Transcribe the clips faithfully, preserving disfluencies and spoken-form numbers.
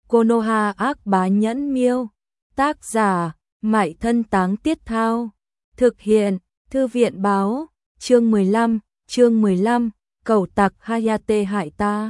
Konoha ác bá nhẫn miêu. Tác giả, Mại Thân Táng Tiết Thao. Thực hiện, Thư viện báo. Chương mười lăm, chương mười lăm, cẩu tặc Hayate hại ta.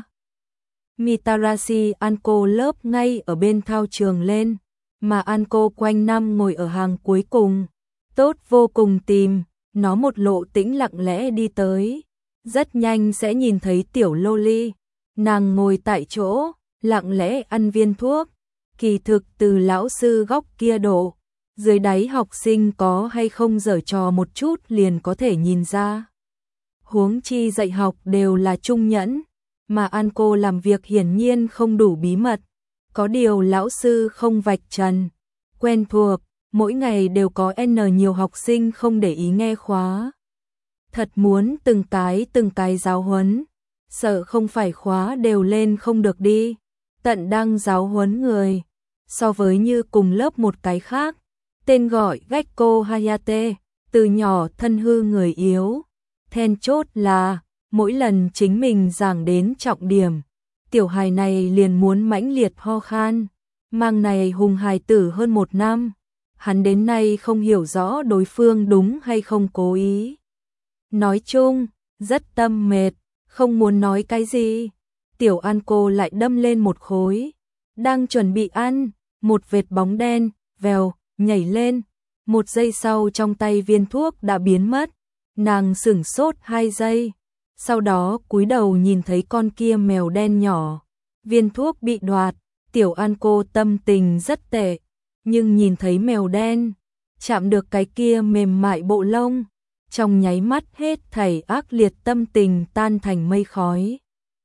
Mitarashi Anko lớp ngay ở bên thao trường lên, mà Anko quanh năm ngồi ở hàng cuối cùng. Tốt vô cùng tìm, nó một lộ tĩnh lặng lẽ đi tới. Rất nhanh sẽ nhìn thấy tiểu loli. Nàng ngồi tại chỗ, lặng lẽ ăn viên thuốc. Kỳ thực từ lão sư góc kia đổ, dưới đáy học sinh có hay không giở trò một chút liền có thể nhìn ra. Huống chi dạy học đều là trung nhẫn, mà Anko làm việc hiển nhiên không đủ bí mật. Có điều lão sư không vạch trần, quen thuộc, mỗi ngày đều có N nhiều học sinh không để ý nghe khóa. Thật muốn từng cái từng cái giáo huấn, sợ không phải khóa đều lên không được đi. Tận đang giáo huấn người, so với như cùng lớp một cái khác, tên gọi Gekko Hayate, từ nhỏ thân hư người yếu. Then chốt là, mỗi lần chính mình giảng đến trọng điểm, tiểu hài này liền muốn mãnh liệt ho khan. Mang này hùng hài tử hơn một năm, hắn đến nay không hiểu rõ đối phương đúng hay không cố ý. Nói chung, rất tâm mệt, không muốn nói cái gì. Tiểu Anko lại đâm lên một khối, đang chuẩn bị ăn, một vệt bóng đen, vèo, nhảy lên. Một giây sau trong tay viên thuốc đã biến mất, nàng sửng sốt hai giây. Sau đó cúi đầu nhìn thấy con kia mèo đen nhỏ, viên thuốc bị đoạt, tiểu Anko tâm tình rất tệ. Nhưng nhìn thấy mèo đen, chạm được cái kia mềm mại bộ lông, trong nháy mắt hết thảy ác liệt tâm tình tan thành mây khói.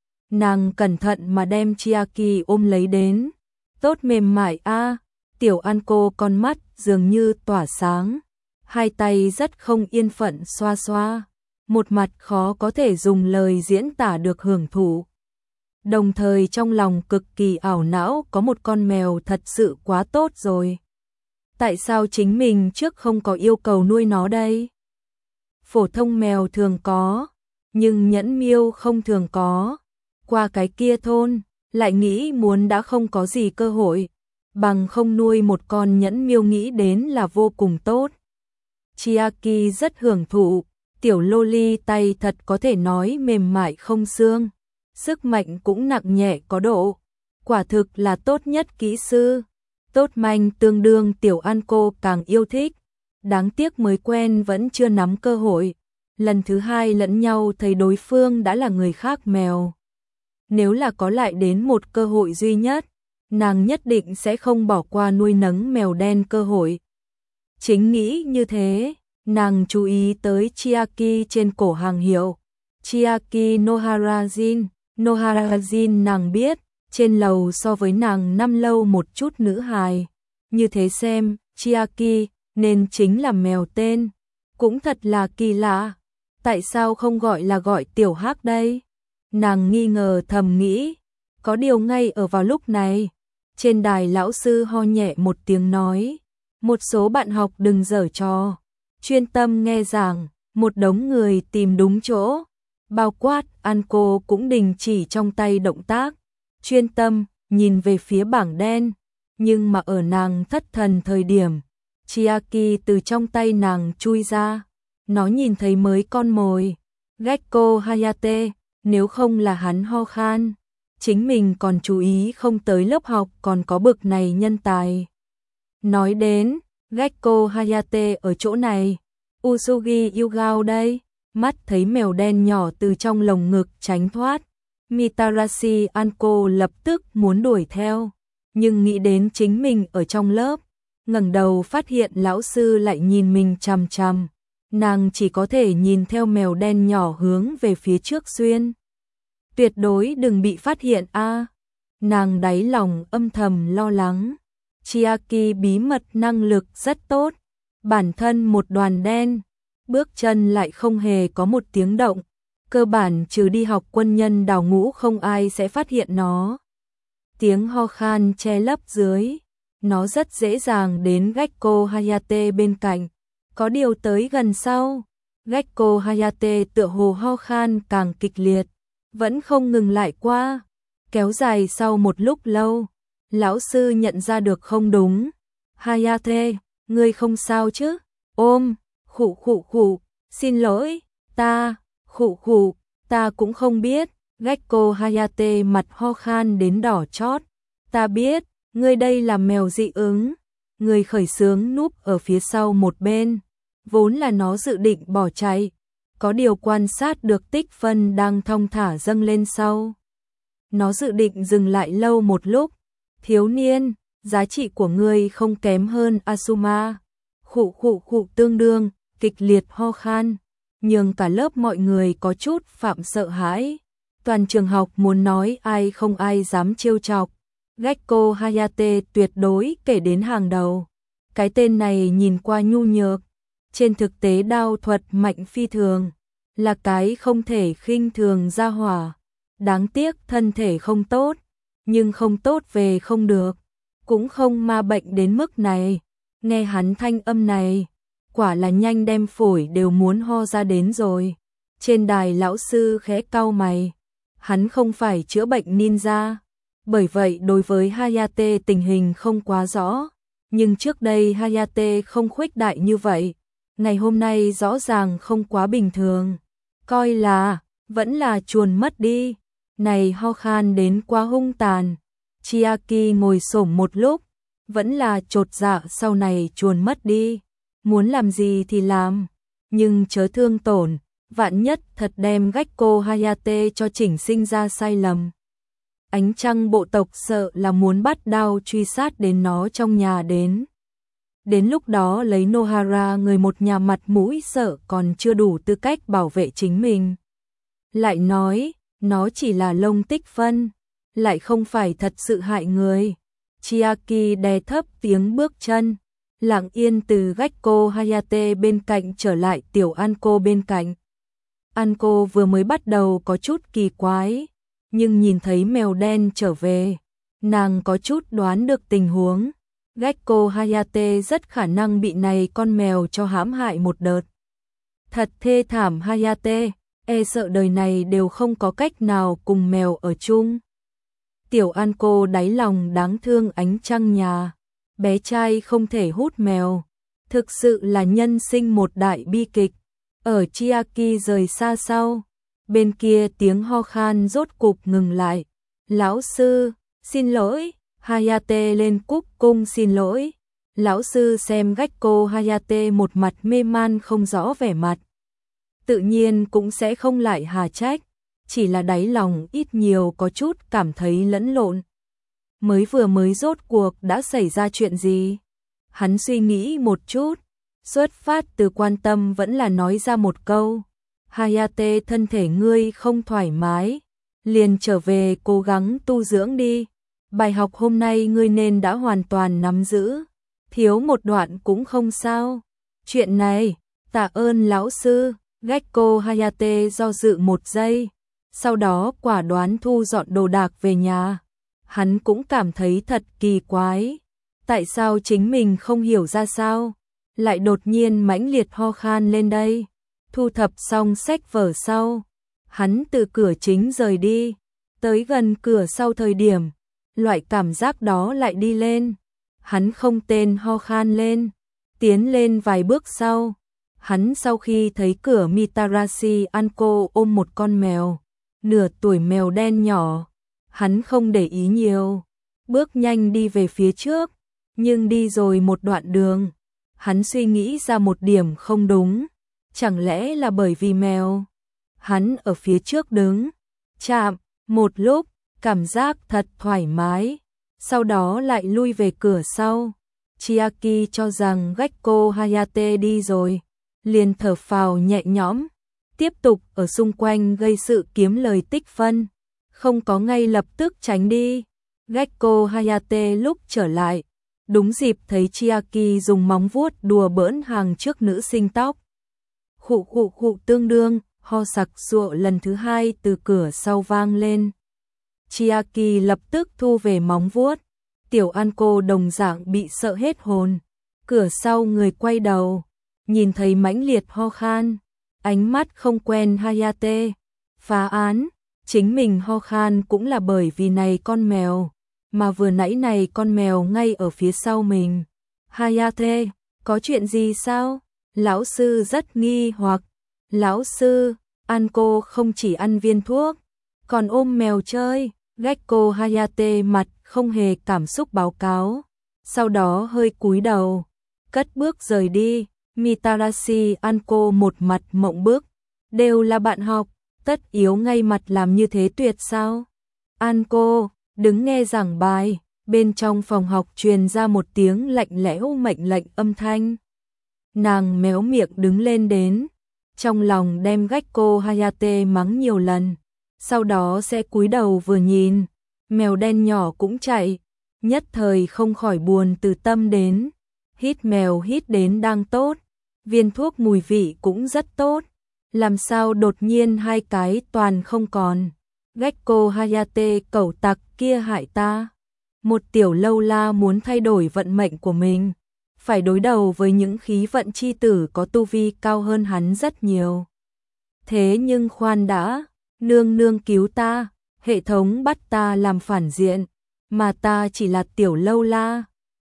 Nàng cẩn thận mà đem Chiaki ôm lấy đến. Tốt mềm mại a. Tiểu Anko con mắt dường như tỏa sáng, hai tay rất không yên phận xoa xoa, một mặt khó có thể dùng lời diễn tả được hưởng thụ. Đồng thời trong lòng cực kỳ ảo não, có một con mèo thật sự quá tốt rồi. Tại sao chính mình trước không có yêu cầu nuôi nó đây? Phổ thông mèo thường có, nhưng nhẫn miêu không thường có. Qua cái kia thôn, lại nghĩ muốn đã không có gì cơ hội, bằng không nuôi một con nhẫn miêu nghĩ đến là vô cùng tốt. Chiaki rất hưởng thụ, tiểu loli tay thật có thể nói mềm mại không xương, sức mạnh cũng nặng nhẹ có độ, quả thực là tốt nhất kỹ sư. Tốt manh tương đương tiểu Anko càng yêu thích, đáng tiếc mới quen vẫn chưa nắm cơ hội. Lần thứ hai lẫn nhau thấy đối phương đã là người khác mèo. Nếu là có lại đến một cơ hội duy nhất, nàng nhất định sẽ không bỏ qua nuôi nấng mèo đen cơ hội. Chính nghĩ như thế, nàng chú ý tới Chiaki trên cổ hàng hiệu. Chiaki Noharajin, Noharajin nàng biết, trên lầu so với nàng năm lâu một chút nữ hài. Như thế xem, Chiaki, nên chính là mèo tên. Cũng thật là kỳ lạ, tại sao không gọi là gọi tiểu hắc đây? Nàng nghi ngờ thầm nghĩ, có điều ngay ở vào lúc này, trên đài lão sư ho nhẹ một tiếng nói, một số bạn học đừng giở trò, chuyên tâm nghe giảng. Một đống người tìm đúng chỗ, bao quát Anko cũng đình chỉ trong tay động tác, chuyên tâm nhìn về phía bảng đen. Nhưng mà ở nàng thất thần thời điểm, Chiaki từ trong tay nàng chui ra, nó nhìn thấy mới con mồi, Gekko Hayate. Nếu không là hắn ho khan, chính mình còn chú ý không tới lớp học còn có bực này nhân tài. Nói đến, Gekko Hayate ở chỗ này, Usugi Yugao đây. Mắt thấy mèo đen nhỏ từ trong lồng ngực tránh thoát, Mitarashi Anko lập tức muốn đuổi theo, nhưng nghĩ đến chính mình ở trong lớp, ngẩng đầu phát hiện lão sư lại nhìn mình chằm chằm. Nàng chỉ có thể nhìn theo mèo đen nhỏ hướng về phía trước xuyên. Tuyệt đối đừng bị phát hiện a. À. Nàng đáy lòng âm thầm lo lắng. Chiaki bí mật năng lực rất tốt, bản thân một đoàn đen, bước chân lại không hề có một tiếng động, cơ bản trừ đi học quân nhân đào ngũ không ai sẽ phát hiện nó. Tiếng ho khan che lấp dưới, nó rất dễ dàng đến Gekko Hayate bên cạnh. Có điều tới gần sau, Gekko Hayate tựa hồ ho khan càng kịch liệt, vẫn không ngừng lại qua, kéo dài sau một lúc lâu, Lão sư nhận ra được không đúng. Hayate, ngươi không sao chứ? Ôm, khụ khụ khụ, xin lỗi, ta, khụ khụ, ta cũng không biết. Gekko Hayate mặt ho khan đến đỏ chót. Ta biết, ngươi đây là mèo dị ứng. Người khởi xướng núp ở phía sau một bên. Vốn là nó dự định bỏ chạy. Có điều quan sát được tích phân đang thong thả dâng lên sau. Nó dự định dừng lại lâu một lúc. Thiếu niên, giá trị của ngươi không kém hơn Asuma. Khụ khụ khụ tương đương, kịch liệt ho khan. Nhưng cả lớp mọi người có chút phạm sợ hãi. Toàn trường học muốn nói ai không ai dám trêu chọc. Gekko Hayate tuyệt đối kể đến hàng đầu. Cái tên này nhìn qua nhu nhược. Trên thực tế đao thuật mạnh phi thường. Là cái không thể khinh thường ra hỏa. Đáng tiếc thân thể không tốt. Nhưng không tốt về không được. Cũng không ma bệnh đến mức này. Nghe hắn thanh âm này. Quả là nhanh đem phổi đều muốn ho ra đến rồi. Trên đài lão sư khẽ cau mày. Hắn không phải chữa bệnh ninja. Bởi vậy đối với Hayate tình hình không quá rõ. Nhưng trước đây Hayate không khuếch đại như vậy. Ngày hôm nay rõ ràng không quá bình thường. Coi là, vẫn là chuồn mất đi. Này ho khan đến quá hung tàn. Chiaki ngồi xổm một lúc. Vẫn là chột dạ sau này chuồn mất đi. Muốn làm gì thì làm. Nhưng chớ thương tổn. Vạn nhất thật đem Gekko Hayate cho chỉnh sinh ra sai lầm. Ánh trăng bộ tộc sợ là muốn bắt đao truy sát đến nó trong nhà đến. Đến lúc đó lấy Nohara người một nhà mặt mũi sợ còn chưa đủ tư cách bảo vệ chính mình. Lại nói, nó chỉ là lông tích phân, lại không phải thật sự hại người. Chiaki đè thấp tiếng bước chân, lặng yên từ Gekko Hayate bên cạnh trở lại tiểu Anko bên cạnh. Anko vừa mới bắt đầu có chút kỳ quái, nhưng nhìn thấy mèo đen trở về, nàng có chút đoán được tình huống. Gekko Hayate rất khả năng bị này con mèo cho hãm hại một đợt. Thật thê thảm Hayate, e sợ đời này đều không có cách nào cùng mèo ở chung. Tiểu Anko đáy lòng đáng thương ánh trăng nhà, bé trai không thể hút mèo, thực sự là nhân sinh một đại bi kịch. Ở Chiaki rời xa sau, bên kia tiếng ho khan rốt cục ngừng lại. Lão sư, xin lỗi. Hayate lên cúc cung xin lỗi. Lão sư xem Gekko Hayate một mặt mê man không rõ vẻ mặt. Tự nhiên cũng sẽ không lại hà trách. Chỉ là đáy lòng ít nhiều có chút cảm thấy lẫn lộn. Mới vừa mới rốt cuộc đã xảy ra chuyện gì? Hắn suy nghĩ một chút. Xuất phát từ quan tâm vẫn là nói ra một câu. Hayate thân thể ngươi không thoải mái. Liền trở về cố gắng tu dưỡng đi. Bài học hôm nay ngươi nên đã hoàn toàn nắm giữ. Thiếu một đoạn cũng không sao. Chuyện này, tạ ơn lão sư. Gekko Hayate do dự một giây. Sau đó quả đoán thu dọn đồ đạc về nhà. Hắn cũng cảm thấy thật kỳ quái. Tại sao chính mình không hiểu ra sao? Lại đột nhiên mãnh liệt ho khan lên đây. Thu thập xong sách vở sau. Hắn từ cửa chính rời đi. Tới gần cửa sau thời điểm. Loại cảm giác đó lại đi lên. Hắn không tên ho khan lên. Tiến lên vài bước sau. Hắn sau khi thấy cửa Mitarashi Anko ôm một con mèo. Nửa tuổi mèo đen nhỏ. Hắn không để ý nhiều. Bước nhanh đi về phía trước. Nhưng đi rồi một đoạn đường. Hắn suy nghĩ ra một điểm không đúng. Chẳng lẽ là bởi vì mèo? Hắn ở phía trước đứng. Chạm. Một lúc. Cảm giác thật thoải mái. Sau đó lại lui về cửa sau. Chiaki cho rằng Gekko Hayate đi rồi. Liền thở phào nhẹ nhõm. Tiếp tục ở xung quanh gây sự kiếm lời tích phân. Không có ngay lập tức tránh đi. Gekko Hayate lúc trở lại. Đúng dịp thấy Chiaki dùng móng vuốt đùa bỡn hàng trước nữ sinh tóc. Khụ khụ khụ tương đương, ho sặc sụa lần thứ hai từ cửa sau vang lên. Chiaki lập tức thu về móng vuốt. Tiểu Anko đồng dạng bị sợ hết hồn. Cửa sau người quay đầu. Nhìn thấy mãnh liệt ho khan. Ánh mắt không quen Hayate. Phá án. Chính mình ho khan cũng là bởi vì này con mèo. mà vừa nãy này con mèo ngay ở phía sau mình. Hayate, có chuyện gì sao? Lão sư rất nghi hoặc. Lão sư, Anko không chỉ ăn viên thuốc, còn ôm mèo chơi. Gekko Hayate mặt không hề cảm xúc báo cáo, sau đó hơi cúi đầu, cất bước rời đi. Mitarashi Anko một mặt mộng bức, đều là bạn học, tất yếu ngay mặt làm như thế tuyệt sao? Anko, đứng nghe giảng bài, bên trong phòng học truyền ra một tiếng lạnh lẽo mệnh lệnh âm thanh. Nàng méo miệng đứng lên đến, trong lòng đem Gekko Hayate mắng nhiều lần, sau đó sẽ cúi đầu vừa nhìn, mèo đen nhỏ cũng chạy, nhất thời không khỏi buồn từ tâm đến. Hít mèo hít đến đang tốt, viên thuốc mùi vị cũng rất tốt, làm sao đột nhiên hai cái toàn không còn. Gekko Hayate, cẩu tặc kia hại ta. Một tiểu lâu la muốn thay đổi vận mệnh của mình, phải đối đầu với những khí vận chi tử có tu vi cao hơn hắn rất nhiều. Thế nhưng khoan đã, nương nương cứu ta, hệ thống bắt ta làm phản diện, mà ta chỉ là tiểu lâu la,